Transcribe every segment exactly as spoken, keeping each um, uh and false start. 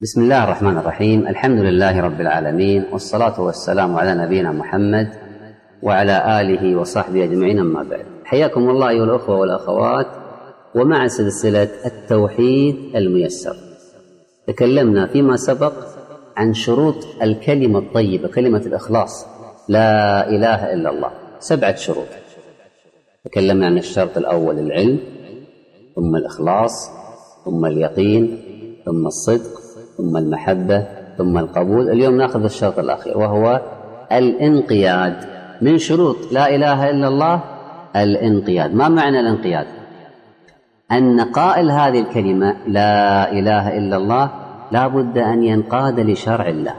بسم الله الرحمن الرحيم. الحمد لله رب العالمين، والصلاة والسلام على نبينا محمد وعلى آله وصحبه أجمعين، أما بعد. حياكم الله أيها الأخوة والأخوات، ومع سلسلة التوحيد الميسر. تكلمنا فيما سبق عن شروط الكلمة الطيبة، كلمة الإخلاص، لا إله إلا الله، سبعة شروط. تكلمنا عن الشرط الأول العلم، ثم الإخلاص، ثم اليقين، ثم الصدق، ثم المحبة، ثم القبول. اليوم نأخذ الشرط الأخير وهو الانقياد. من شروط لا إله إلا الله الانقياد. ما معنى الانقياد؟ أن قائل هذه الكلمة لا إله إلا الله لا بد أن ينقاد لشرع الله،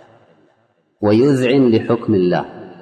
ويذعن لحكم الله،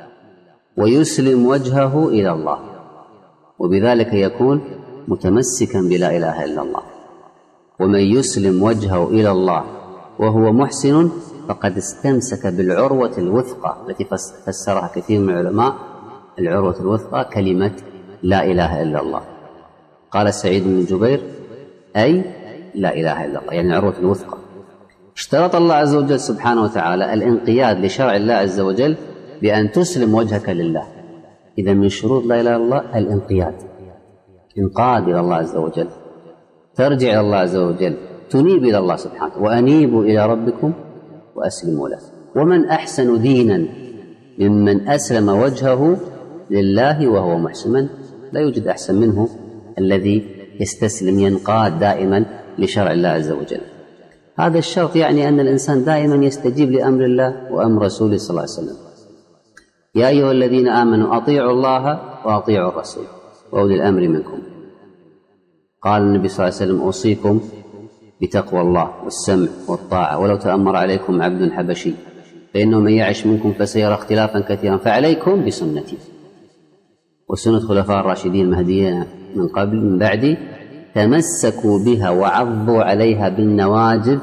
ويسلم وجهه إلى الله، وبذلك يكون متمسكا بلا إله إلا الله. ومن يسلم وجهه إلى الله وهو محسن فقد استمسك بالعروة الوثقى، التي فسرها كثير من العلماء. العروة الوثقى كلمة لا إله إلا الله. قال سعيد بن جبير أي لا إله إلا الله، يعني العروة الوثقى. اشترط الله عز وجل سبحانه وتعالى الانقياد لشرع الله عز وجل بأن تسلم وجهك لله. إذا من شروط لا إله إلا الله الانقياد، انقاد إلى الله عز وجل، ترجع إلى الله عز وجل، تنيب إلى الله سبحانه، وأنيبوا إلى ربكم وأسلموا له. ومن أحسن دينا ممن أسلم وجهه لله وهو محسن. لا يوجد أحسن منه الذي يستسلم، ينقاد دائما لشرع الله عز وجل. هذا الشرط يعني أن الإنسان دائما يستجيب لأمر الله وأمر رسوله صلى الله عليه وسلم. يا أيها الذين آمنوا أطيعوا الله وأطيعوا الرسول وأولي الأمر منكم. قال النبي صلى الله عليه وسلم أوصيكم بتقوى الله والسمع والطاعة، ولو تأمر عليكم عبد حبشي فإنه من يعش منكم فسيرى اختلافا كثيرا، فعليكم بسنتي وسنة خلفاء الراشدين المهديين من قبل من بعدي، تمسكوا بها وعضوا عليها بالنواجذ.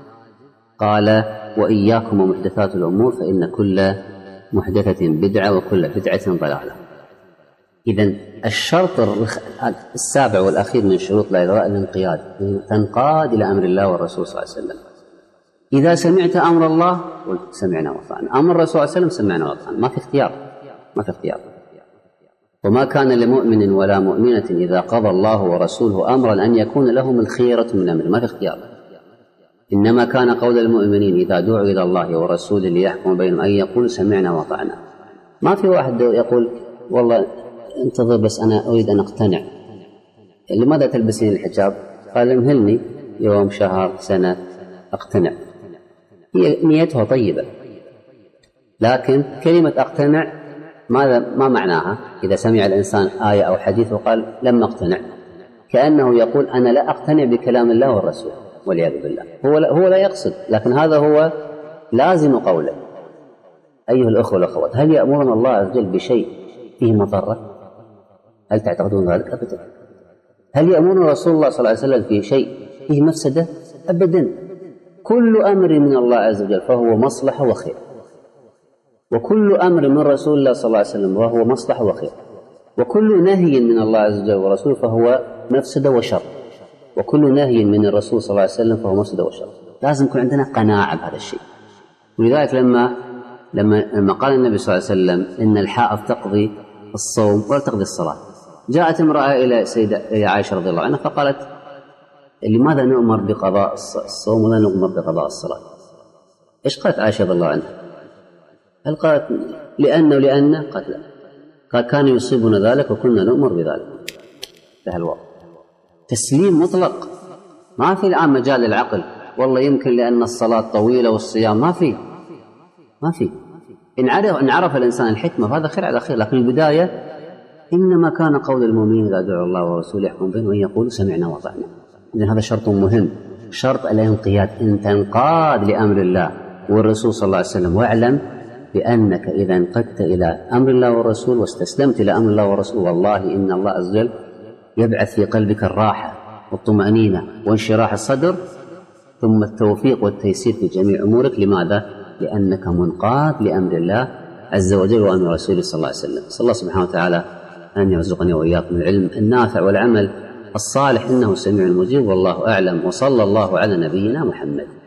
قال وإياكم ومحدثات الأمور فإن كل محدثة بدعة وكل بدعة ضلالة. إذن الشرط السابع والأخير من شروط لا إله إلا الله الانقياد، تنقاد إلى أمر الله والرسول صلى الله عليه وسلم. إذا سمعت أمر الله قلت سمعنا وأطعنا، أمر الرسول صلى الله عليه وسلم سمعنا وأطعنا، ما في اختيار، ما في اختيار. وما كان لمؤمن ولا مؤمنة إذا قضى الله ورسوله أمرا أن يكون لهم الخيرة من أمره، ما في اختيار. إنما كان قول المؤمنين إذا دعوا إلى الله ورسوله ليحكم بينهم أن يقولوا سمعنا وأطعنا. ما في واحد يقول والله انتظر بس أنا أريد أن أقتنع. لماذا تلبسين الحجاب؟ قال امهلني يوم شهر سنة أقتنع. هي نيتها طيبة، لكن كلمة أقتنع ماذا ما معناها؟ إذا سمع الإنسان آية أو حديث وقال لم أقتنع، كأنه يقول أنا لا أقتنع بكلام الله والرسول والعياذ بالله. هو لا, هو لا يقصد، لكن هذا هو لازم قوله. أيها الأخوة والأخوات، هل يأمرنا الله عز وجل بشيء فيه مضرة؟ هل تعتقدون ذلك؟ أبدا. هل يأمرنا رسول الله صلى الله عليه وسلم في شيء فيه مفسدة؟ أبدا. كل أمر من الله عز وجل فهو مصلحة وخير، وكل أمر من رسول الله صلى الله عليه وسلم وهو مصلحة وخير، وكل نهي من الله عز وجل ورسوله فهو مفسدة وشر، وكل نهي من الرسول صلى الله عليه وسلم فهو مفسدة وشر. لازم يكون عندنا قناعة بهذا الشيء. ولذلك لما لما لما قال النبي صلى الله عليه وسلم إن الحائض تقضي الصوم ولا تقضي الصلاة، جاءت امرأة إلى سيدة عائشة رضي الله عنها فقالت لماذا نؤمر بقضاء الصوم ولا نؤمر بقضاء الصلاة؟ إيش قالت عائشة رضي الله عنها؟ هل قالت لأنه لأن قالت لا، قال كان يصيبنا ذلك وكنا نؤمر بذلك. في هالوقت تسليم مطلق، ما في الآن مجال للعقل. والله يمكن لأن الصلاة طويلة والصيام، ما في ما في إن عرف, إن عرف الإنسان الحكمة فهذا خير على خير. لكن البداية إنما كان قول المؤمنين إذا دعوا الله ورسوله يحكم بينهم أن يقولوا سمعنا وأطعنا. إذن هذا شرط مهم، شرط الانقياد، إن تنقاد لأمر الله والرسول صلى الله عليه وسلم. واعلم بأنك إذا انقدت إلى أمر الله والرسول واستسلمت إلى أمر الله والرسول، والله إن الله عز وجل يبعث في قلبك الراحة والطمأنينة وانشراح الصدر، ثم التوفيق والتيسير في جميع أمورك. لماذا؟ لأنك منقاد لأمر الله عز وجل وأمر رسوله صلى الله عليه وسلم. صلى الله سبحانه وتعالى أن يرزقني وإياكم العلم النافع والعمل الصالح، إنه سميع مجيب، والله أعلم، وصلى الله على نبينا محمد.